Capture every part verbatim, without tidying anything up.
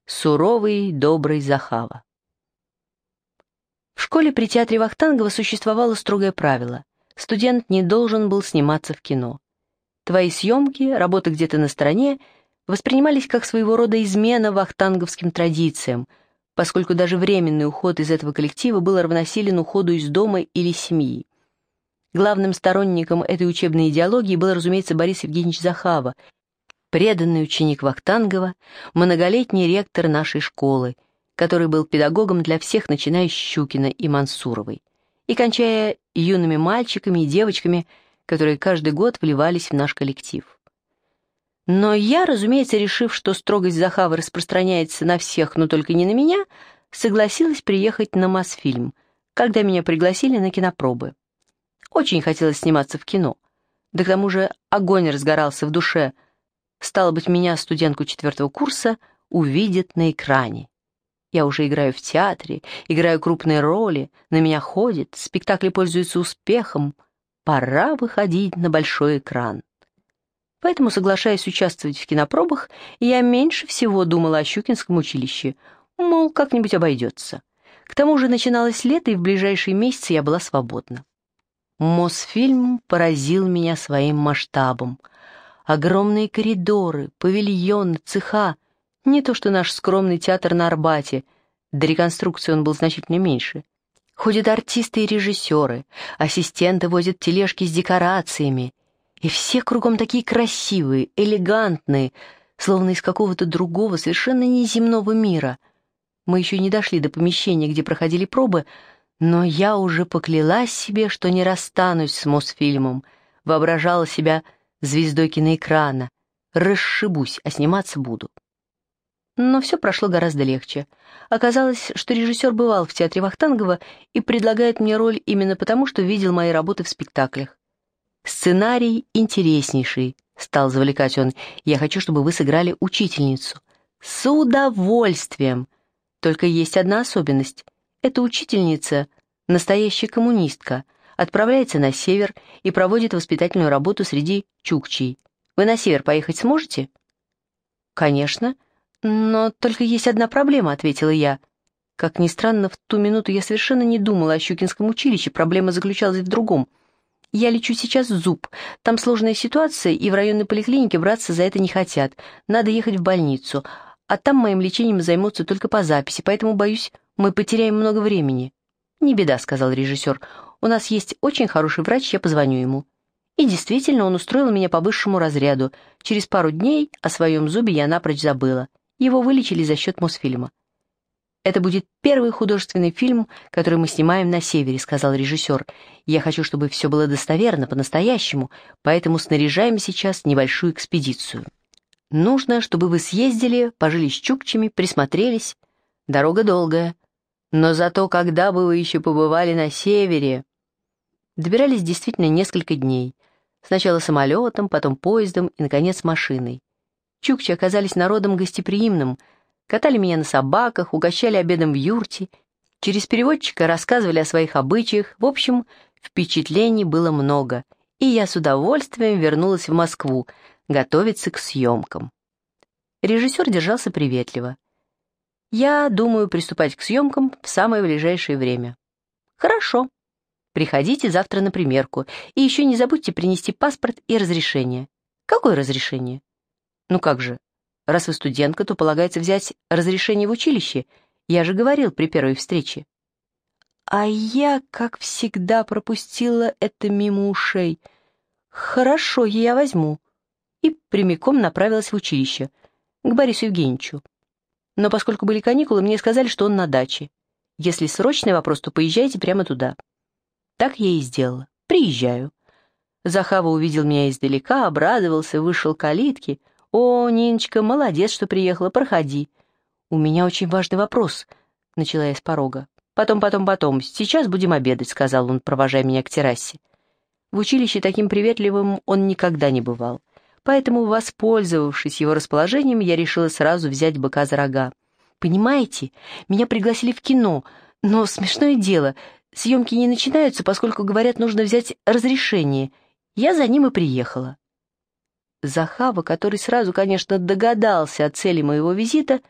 Суровый, добрый Захава. В школе при театре Вахтангова существовало строгое правило: студент не должен был сниматься в кино. Твои съемки, работа где-то на стороне, воспринимались как своего рода измена вахтанговским традициям, поскольку даже временный уход из этого коллектива был равносилен уходу из дома или семьи. Главным сторонником этой учебной идеологии был, разумеется, Борис Евгеньевич Захава, преданный ученик Вахтангова, многолетний ректор нашей школы, который был педагогом для всех, начиная с Щукина и Мансуровой, и кончая юными мальчиками и девочками, которые каждый год вливались в наш коллектив. Но я, разумеется, решив, что строгость Захавы распространяется на всех, но только не на меня, согласилась приехать на Мосфильм, когда меня пригласили на кинопробы. Очень хотелось сниматься в кино, да к тому же огонь разгорался в душе. Стало быть, меня, студентку четвертого курса, увидят на экране. Я уже играю в театре, играю крупные роли, на меня ходят, спектакли пользуются успехом. Пора выходить на большой экран. Поэтому, соглашаясь участвовать в кинопробах, я меньше всего думала о Щукинском училище, мол, как-нибудь обойдется. К тому же начиналось лето, и в ближайшие месяцы я была свободна. Мосфильм поразил меня своим масштабом. Огромные коридоры, павильоны, цеха. Не то что наш скромный театр на Арбате, до реконструкции он был значительно меньше. Ходят артисты и режиссеры, ассистенты возят тележки с декорациями, и все кругом такие красивые, элегантные, словно из какого-то другого, совершенно неземного мира. Мы еще не дошли до помещения, где проходили пробы, но я уже поклялась себе, что не расстанусь с Мосфильмом, воображала себя звездой киноэкрана, расшибусь, а сниматься буду. Но все прошло гораздо легче. Оказалось, что режиссер бывал в театре Вахтангова и предлагает мне роль именно потому, что видел мои работы в спектаклях. «Сценарий интереснейший», — стал завлекать он. «Я хочу, чтобы вы сыграли учительницу». «С удовольствием! Только есть одна особенность. Эта учительница — настоящая коммунистка, отправляется на север и проводит воспитательную работу среди чукчей. Вы на север поехать сможете?» «Конечно. Но только есть одна проблема», — ответила я. Как ни странно, в ту минуту я совершенно не думала о Щукинском училище, проблема заключалась в другом. «Я лечу сейчас в Зуб, там сложная ситуация, и в районной поликлинике браться за это не хотят. Надо ехать в больницу, а там моим лечением займутся только по записи, поэтому, боюсь, мы потеряем много времени». «Не беда», — сказал режиссер, — «у нас есть очень хороший врач, я позвоню ему». И действительно, он устроил меня по высшему разряду. Через пару дней о своем зубе я напрочь забыла. Его вылечили за счет Мосфильма. «Это будет первый художественный фильм, который мы снимаем на севере», — сказал режиссер. «Я хочу, чтобы все было достоверно, по-настоящему, поэтому снаряжаем сейчас небольшую экспедицию. Нужно, чтобы вы съездили, пожили с чукчами, присмотрелись. Дорога долгая. Но зато когда бы вы еще побывали на севере...» Добирались действительно несколько дней. Сначала самолетом, потом поездом и, наконец, машиной. Чукчи оказались народом гостеприимным, катали меня на собаках, угощали обедом в юрте, через переводчика рассказывали о своих обычаях. В общем, впечатлений было много, и я с удовольствием вернулась в Москву готовиться к съемкам. Режиссер держался приветливо. «Я думаю приступать к съемкам в самое ближайшее время». «Хорошо. Приходите завтра на примерку, и еще не забудьте принести паспорт и разрешение». «Какое разрешение?» «Ну как же, раз вы студентка, то полагается взять разрешение в училище. Я же говорил при первой встрече». А я, как всегда, пропустила это мимо ушей. «Хорошо, я возьму». И прямиком направилась в училище, к Борису Евгеньевичу. Но поскольку были каникулы, мне сказали, что он на даче. Если срочный вопрос, то поезжайте прямо туда. Так я и сделала. Приезжаю. Захава увидел меня издалека, обрадовался, вышел к калитке. «О, Ниночка, молодец, что приехала, проходи». «У меня очень важный вопрос», — начала я с порога. «Потом, потом, потом, сейчас будем обедать», — сказал он, провожая меня к террасе. В училище таким приветливым он никогда не бывал, поэтому, воспользовавшись его расположением, я решила сразу взять быка за рога. «Понимаете, меня пригласили в кино, но смешное дело, съемки не начинаются, поскольку, говорят, нужно взять разрешение. Я за ним и приехала». Захава, который сразу, конечно, догадался о цели моего визита,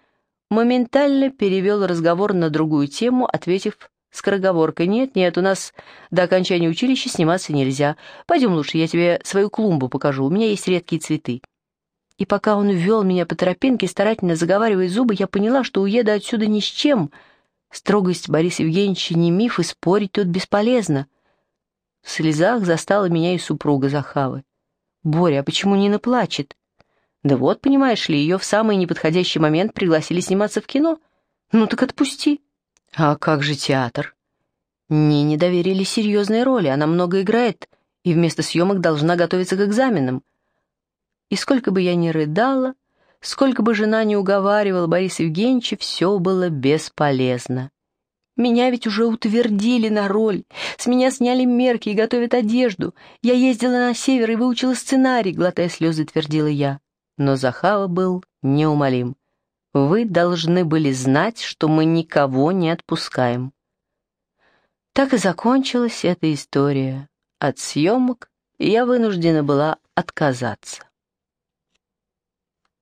моментально перевел разговор на другую тему, ответив скороговоркой: «Нет, нет, у нас до окончания училища сниматься нельзя. Пойдем лучше, я тебе свою клумбу покажу, у меня есть редкие цветы». И пока он вел меня по тропинке, старательно заговаривая зубы, я поняла, что уеду отсюда ни с чем. Строгость Бориса Евгеньевича не миф, и спорить тут бесполезно. В слезах застала меня и супруга Захавы. «Боря, а почему Нина плачет?» «Да вот, понимаешь ли, ее в самый неподходящий момент пригласили сниматься в кино. Ну так отпусти». «А как же театр?» Нине доверили серьезные роли, она много играет, и вместо съемок должна готовиться к экзаменам. И сколько бы я ни рыдала, сколько бы жена ни уговаривала Бориса Евгеньевича, все было бесполезно. Меня ведь уже утвердили на роль, с меня сняли мерки и готовят одежду. Я ездила на север и выучила сценарий, глотая слезы, твердила я. Но Захава был неумолим. Вы должны были знать, что мы никого не отпускаем. Так и закончилась эта история. От съемок я вынуждена была отказаться.